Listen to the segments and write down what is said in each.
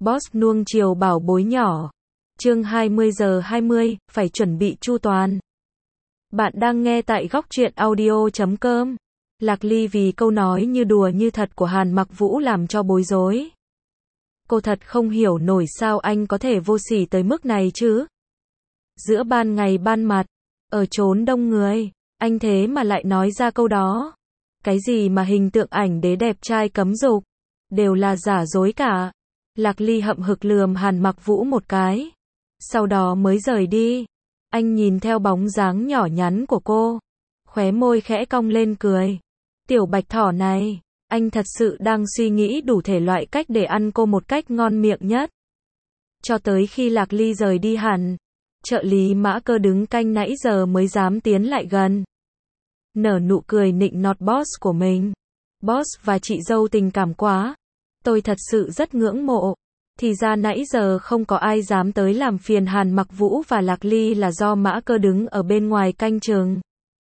Boss nuông chiều bảo bối nhỏ. Chương 20:20, phải chuẩn bị chu toàn. Bạn đang nghe tại góc truyện audio.com. Lạc Ly vì câu nói như đùa như thật của Hàn Mặc Vũ làm cho bối rối. Cô thật không hiểu nổi sao anh có thể vô sỉ tới mức này chứ. Giữa ban ngày ban mặt, ở chốn đông người, anh thế mà lại nói ra câu đó. Cái gì mà hình tượng ảnh đế đẹp trai cấm dục, đều là giả dối cả. Lạc Ly hậm hực lườm Hàn Mặc Vũ một cái, sau đó mới rời đi. Anh nhìn theo bóng dáng nhỏ nhắn của cô, khóe môi khẽ cong lên cười. Tiểu bạch thỏ này, anh thật sự đang suy nghĩ đủ thể loại cách để ăn cô một cách ngon miệng nhất. Cho tới khi Lạc Ly rời đi hẳn, trợ lý Mã Cơ đứng canh nãy giờ mới dám tiến lại gần. Nở nụ cười nịnh nọt boss của mình. Boss và chị dâu tình cảm quá. Tôi thật sự rất ngưỡng mộ. Thì ra nãy giờ không có ai dám tới làm phiền Hàn Mặc Vũ và Lạc Ly là do Mã Cơ đứng ở bên ngoài canh chừng.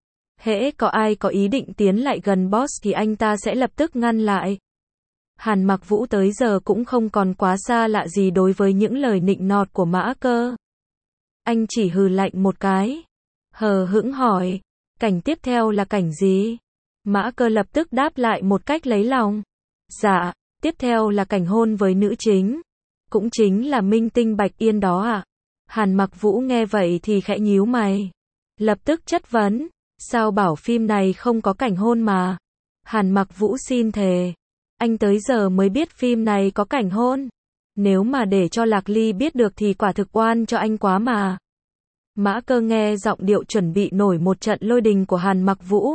Hễ có ai có ý định tiến lại gần boss thì anh ta sẽ lập tức ngăn lại. Hàn Mặc Vũ tới giờ cũng không còn quá xa lạ gì đối với những lời nịnh nọt của Mã Cơ. Anh chỉ hừ lạnh một cái, hờ hững hỏi, cảnh tiếp theo là cảnh gì? Mã Cơ lập tức đáp lại một cách lấy lòng. Dạ, tiếp theo là cảnh hôn với nữ chính, cũng chính là minh tinh Bạch Yên đó ạ. Hàn Mặc Vũ nghe vậy thì khẽ nhíu mày, lập tức chất vấn, sao bảo phim này không có cảnh hôn mà? Hàn Mặc Vũ xin thề, anh tới giờ mới biết phim này có cảnh hôn. Nếu mà để cho Lạc Ly biết được thì quả thực oan cho anh quá mà. Mã Cơ nghe giọng điệu chuẩn bị nổi một trận lôi đình của Hàn Mặc Vũ,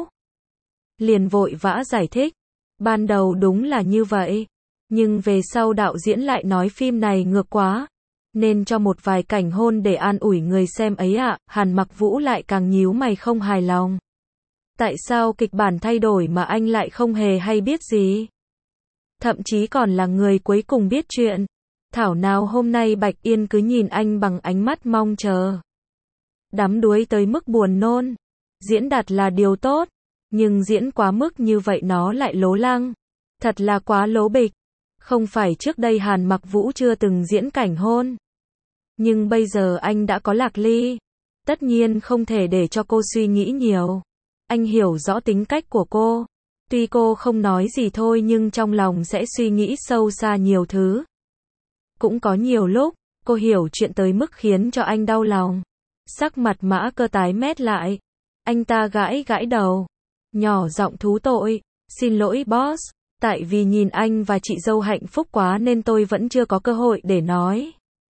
liền vội vã giải thích. Ban đầu đúng là như vậy, nhưng về sau đạo diễn lại nói phim này ngược quá, nên cho một vài cảnh hôn để an ủi người xem ấy ạ. Hàn Mặc Vũ lại càng nhíu mày không hài lòng. Tại sao kịch bản thay đổi mà anh lại không hề hay biết gì? Thậm chí còn là người cuối cùng biết chuyện. Thảo nào hôm nay Bạch Yên cứ nhìn anh bằng ánh mắt mong chờ. Đắm đuối tới mức buồn nôn. Diễn đạt là điều tốt, nhưng diễn quá mức như vậy nó lại lố lăng. Thật là quá lố bịch. Không phải trước đây Hàn Mặc Vũ chưa từng diễn cảnh hôn, nhưng bây giờ anh đã có Lạc Ly. Tất nhiên không thể để cho cô suy nghĩ nhiều. Anh hiểu rõ tính cách của cô. Tuy cô không nói gì thôi nhưng trong lòng sẽ suy nghĩ sâu xa nhiều thứ. Cũng có nhiều lúc, cô hiểu chuyện tới mức khiến cho anh đau lòng. Sắc mặt Mã Cơ tái mét lại. Anh ta gãi gãi đầu, nhỏ giọng thú tội. Xin lỗi boss, tại vì nhìn anh và chị dâu hạnh phúc quá nên tôi vẫn chưa có cơ hội để nói.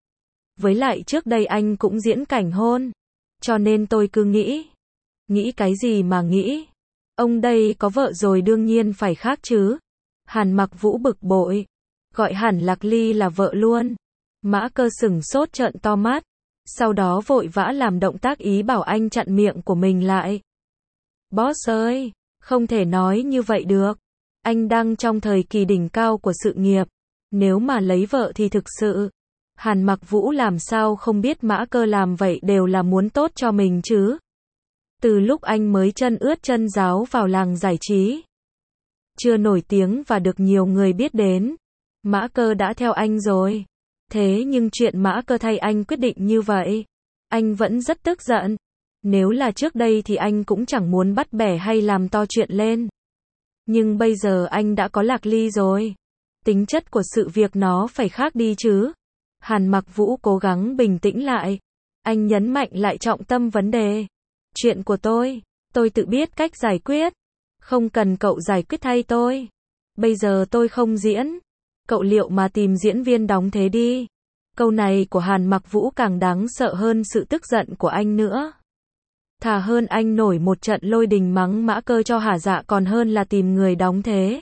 Với lại trước đây anh cũng diễn cảnh hôn, cho nên tôi cứ nghĩ. Nghĩ cái gì mà nghĩ? Ông đây có vợ rồi đương nhiên phải khác chứ. Hàn Mặc Vũ bực bội, gọi hẳn Lạc Ly là vợ luôn. Mã Cơ sửng sốt trợn to mắt, sau đó vội vã làm động tác ý bảo anh chặn miệng của mình lại. Boss ơi, không thể nói như vậy được. Anh đang trong thời kỳ đỉnh cao của sự nghiệp. Nếu mà lấy vợ thì thực sự, Hàn Mặc Vũ làm sao không biết Mã Cơ làm vậy đều là muốn tốt cho mình chứ. Từ lúc anh mới chân ướt chân ráo vào làng giải trí, chưa nổi tiếng và được nhiều người biết đến, Mã Cơ đã theo anh rồi. Thế nhưng chuyện Mã Cơ thay anh quyết định như vậy, anh vẫn rất tức giận. Nếu là trước đây thì anh cũng chẳng muốn bắt bẻ hay làm to chuyện lên. Nhưng bây giờ anh đã có Lạc Ly rồi. Tính chất của sự việc nó phải khác đi chứ. Hàn Mặc Vũ cố gắng bình tĩnh lại. Anh nhấn mạnh lại trọng tâm vấn đề. Chuyện của tôi tự biết cách giải quyết. Không cần cậu giải quyết thay tôi. Bây giờ tôi không diễn. Cậu liệu mà tìm diễn viên đóng thế đi. Câu này của Hàn Mặc Vũ càng đáng sợ hơn sự tức giận của anh nữa. Thà hơn anh nổi một trận lôi đình mắng Mã Cơ cho hả dạ còn hơn là tìm người đóng thế.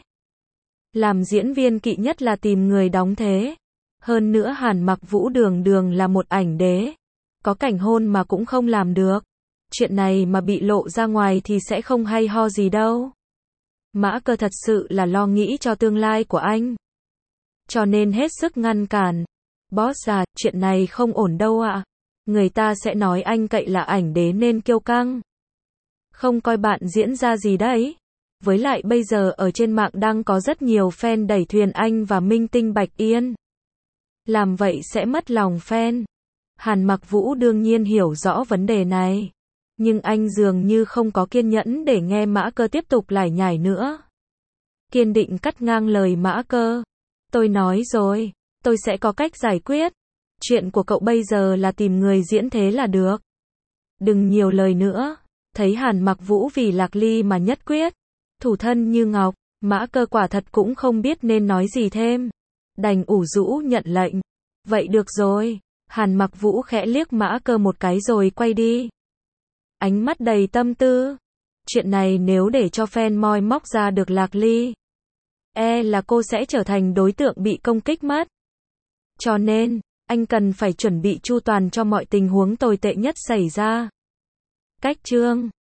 Làm diễn viên kỵ nhất là tìm người đóng thế. Hơn nữa Hàn Mặc Vũ đường đường là một ảnh đế. Có cảnh hôn mà cũng không làm được. Chuyện này mà bị lộ ra ngoài thì sẽ không hay ho gì đâu. Mã Cơ thật sự là lo nghĩ cho tương lai của anh, cho nên hết sức ngăn cản. Boss à, chuyện này không ổn đâu ạ. Người ta sẽ nói anh cậy là ảnh đế nên kiêu căng. Không coi bạn diễn ra gì đấy. Với lại bây giờ ở trên mạng đang có rất nhiều fan đẩy thuyền anh và minh tinh Bạch Yên. Làm vậy sẽ mất lòng fan. Hàn Mặc Vũ đương nhiên hiểu rõ vấn đề này. Nhưng anh dường như không có kiên nhẫn để nghe Mã Cơ tiếp tục lải nhải nữa. Kiên định cắt ngang lời Mã Cơ. Tôi nói rồi, tôi sẽ có cách giải quyết. Chuyện của cậu bây giờ là tìm người diễn thế là được. Đừng nhiều lời nữa. Thấy Hàn Mặc Vũ vì Lạc Ly mà nhất quyết. Thủ thân như ngọc, Mã Cơ quả thật cũng không biết nên nói gì thêm. Đành ủ rũ nhận lệnh. Vậy được rồi. Hàn Mặc Vũ khẽ liếc Mã Cơ một cái rồi quay đi. Ánh mắt đầy tâm tư. Chuyện này nếu để cho fan moi móc ra được Lạc Ly, là cô sẽ trở thành đối tượng bị công kích mất. Cho nên, anh cần phải chuẩn bị chu toàn cho mọi tình huống tồi tệ nhất xảy ra. Cách chương